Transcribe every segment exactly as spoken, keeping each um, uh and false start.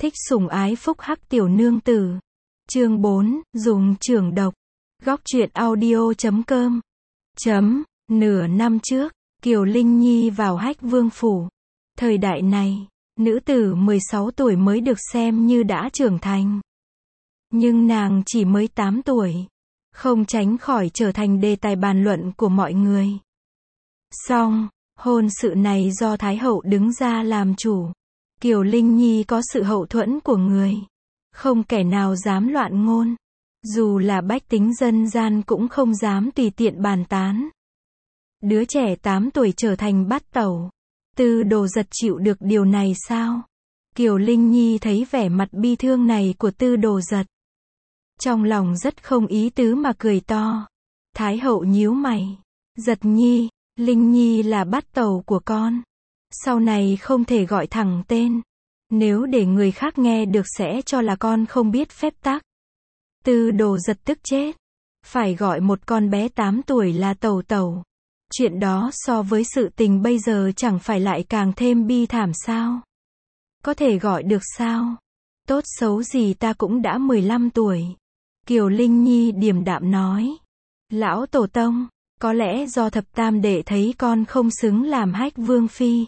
Thích sủng ái phúc hắc tiểu nương tử. Chương bốn, dùng chưởng độc. Góc truyện audio chấm com. Chấm, nửa năm trước, Kiều Linh Nhi vào Hách Vương phủ. Thời đại này, nữ tử mười sáu tuổi mới được xem như đã trưởng thành. Nhưng nàng chỉ mới tám tuổi, không tránh khỏi trở thành đề tài bàn luận của mọi người. Song, hôn sự này do Thái hậu đứng ra làm chủ. Kiều Linh Nhi có sự hậu thuẫn của người, không kẻ nào dám loạn ngôn. Dù là bách tính dân gian cũng không dám tùy tiện bàn tán. Đứa trẻ tám tuổi trở thành bát tẩu. Tư Đồ Giật chịu được điều này sao? Kiều Linh Nhi thấy vẻ mặt bi thương này của Tư Đồ Giật, trong lòng rất không ý tứ mà cười to. Thái hậu nhíu mày. Giật Nhi, Linh Nhi là bát tẩu của con. Sau này không thể gọi thẳng tên. Nếu để người khác nghe được sẽ cho là con không biết phép tắc. Tư Đồ Giật tức chết. Phải gọi một con bé tám tuổi là tẩu tẩu. Chuyện đó so với sự tình bây giờ chẳng phải lại càng thêm bi thảm sao? Có thể gọi được sao? Tốt xấu gì ta cũng đã mười lăm tuổi. Kiều Linh Nhi điềm đạm nói. Lão tổ tông, có lẽ do thập tam đệ thấy con không xứng làm Hách Vương phi,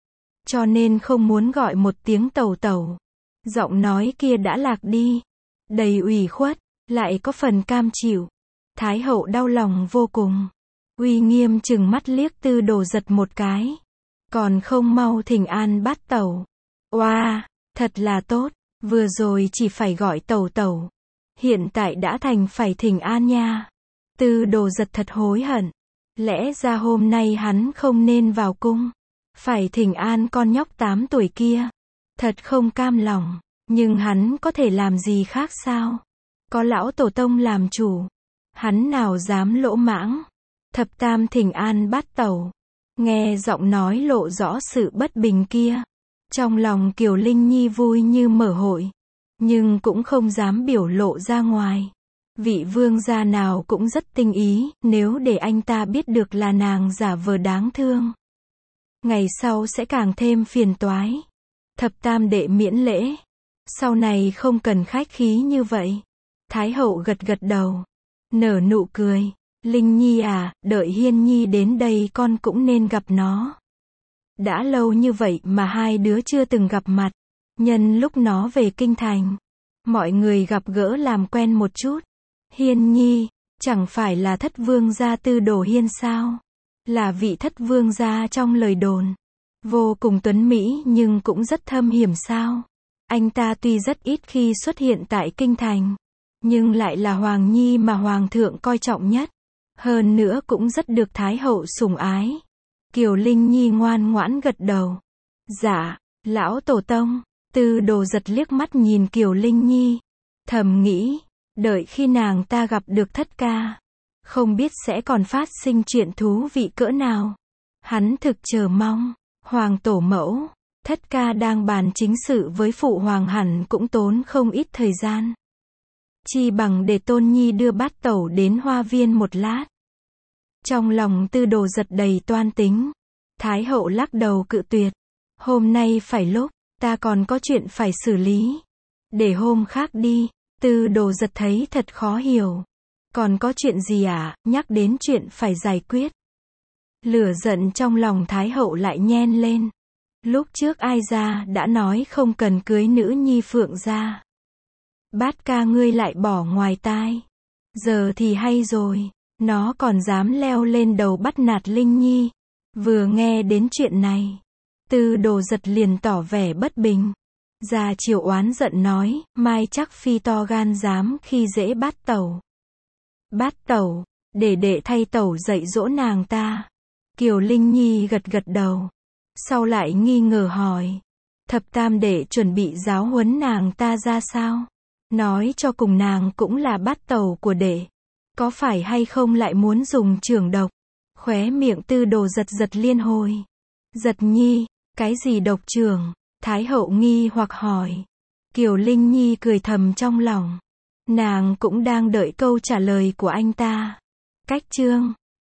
cho nên không muốn gọi một tiếng tẩu tẩu. Giọng nói kia đã lạc đi, đầy ủy khuất, lại có phần cam chịu. Thái hậu đau lòng vô cùng, uy nghiêm chừng mắt liếc Tư Đồ Giật một cái. Còn không mau thỉnh an bát tẩu. Oa, thật là tốt, vừa rồi chỉ phải gọi tẩu tẩu, hiện tại đã thành phải thỉnh an nha. Tư Đồ Giật thật hối hận. Lẽ ra hôm nay hắn không nên vào cung, phải thỉnh an con nhóc tám tuổi kia. Thật không cam lòng, nhưng hắn có thể làm gì khác sao? Có lão tổ tông làm chủ, hắn nào dám lỗ mãng. Thập tam thỉnh an bát tẩu. Nghe giọng nói lộ rõ sự bất bình kia, trong lòng Kiều Linh Nhi vui như mở hội, nhưng cũng không dám biểu lộ ra ngoài. Vị vương gia nào cũng rất tinh ý, nếu để anh ta biết được là nàng giả vờ đáng thương, ngày sau sẽ càng thêm phiền toái. Thập tam đệ miễn lễ, sau này không cần khách khí như vậy. Thái hậu gật gật đầu, nở nụ cười. Linh Nhi à, đợi Hiên Nhi đến đây con cũng nên gặp nó. Đã lâu như vậy mà hai đứa chưa từng gặp mặt. Nhân lúc nó về kinh thành, mọi người gặp gỡ làm quen một chút. Hiên Nhi, chẳng phải là thất vương gia Tư Đồ Hiên sao? Là vị thất vương gia trong lời đồn. Vô cùng tuấn mỹ nhưng cũng rất thâm hiểm sao? Anh ta tuy rất ít khi xuất hiện tại kinh thành, nhưng lại là Hoàng Nhi mà Hoàng thượng coi trọng nhất. Hơn nữa cũng rất được Thái hậu sủng ái. Kiều Linh Nhi ngoan ngoãn gật đầu. Dạ, lão tổ tông. Tư Đồ Giật liếc mắt nhìn Kiều Linh Nhi, thầm nghĩ, đợi khi nàng ta gặp được thất ca, không biết sẽ còn phát sinh chuyện thú vị cỡ nào. Hắn thực chờ mong. Hoàng tổ mẫu, thất ca đang bàn chính sự với phụ hoàng hẳn cũng tốn không ít thời gian. Chi bằng để Tôn Nhi đưa bát tẩu đến hoa viên một lát. Trong lòng Tư Đồ Giật đầy toan tính. Thái hậu lắc đầu cự tuyệt. Hôm nay phải lúc, ta còn có chuyện phải xử lý. Để hôm khác đi. Tư Đồ Giật thấy thật khó hiểu. Còn có chuyện gì à? Nhắc đến chuyện phải giải quyết, lửa giận trong lòng Thái hậu lại nhen lên. Lúc trước ai ra đã nói không cần cưới nữ nhi Phượng gia. Bát ca ngươi lại bỏ ngoài tai. Giờ thì hay rồi, nó còn dám leo lên đầu bắt nạt Linh Nhi. Vừa nghe đến chuyện này, Tư Đồ Giật liền tỏ vẻ bất bình. Gia Triều oán giận nói, mai chắc phi to gan dám khi dễ bát tẩu. Bát tẩu, để đệ thay tẩu dạy dỗ nàng ta. Kiều Linh Nhi gật gật đầu, sau lại nghi ngờ hỏi, thập tam đệ chuẩn bị giáo huấn nàng ta ra sao? Nói cho cùng nàng cũng là bát tẩu của đệ, có phải hay không lại muốn dùng chưởng độc? Khóe miệng Tư Đồ Giật giật liên hồi. Giật Nhi, cái gì độc chưởng? Thái hậu nghi hoặc hỏi. Kiều Linh Nhi cười thầm trong lòng, nàng cũng đang đợi câu trả lời của anh ta. Cách chương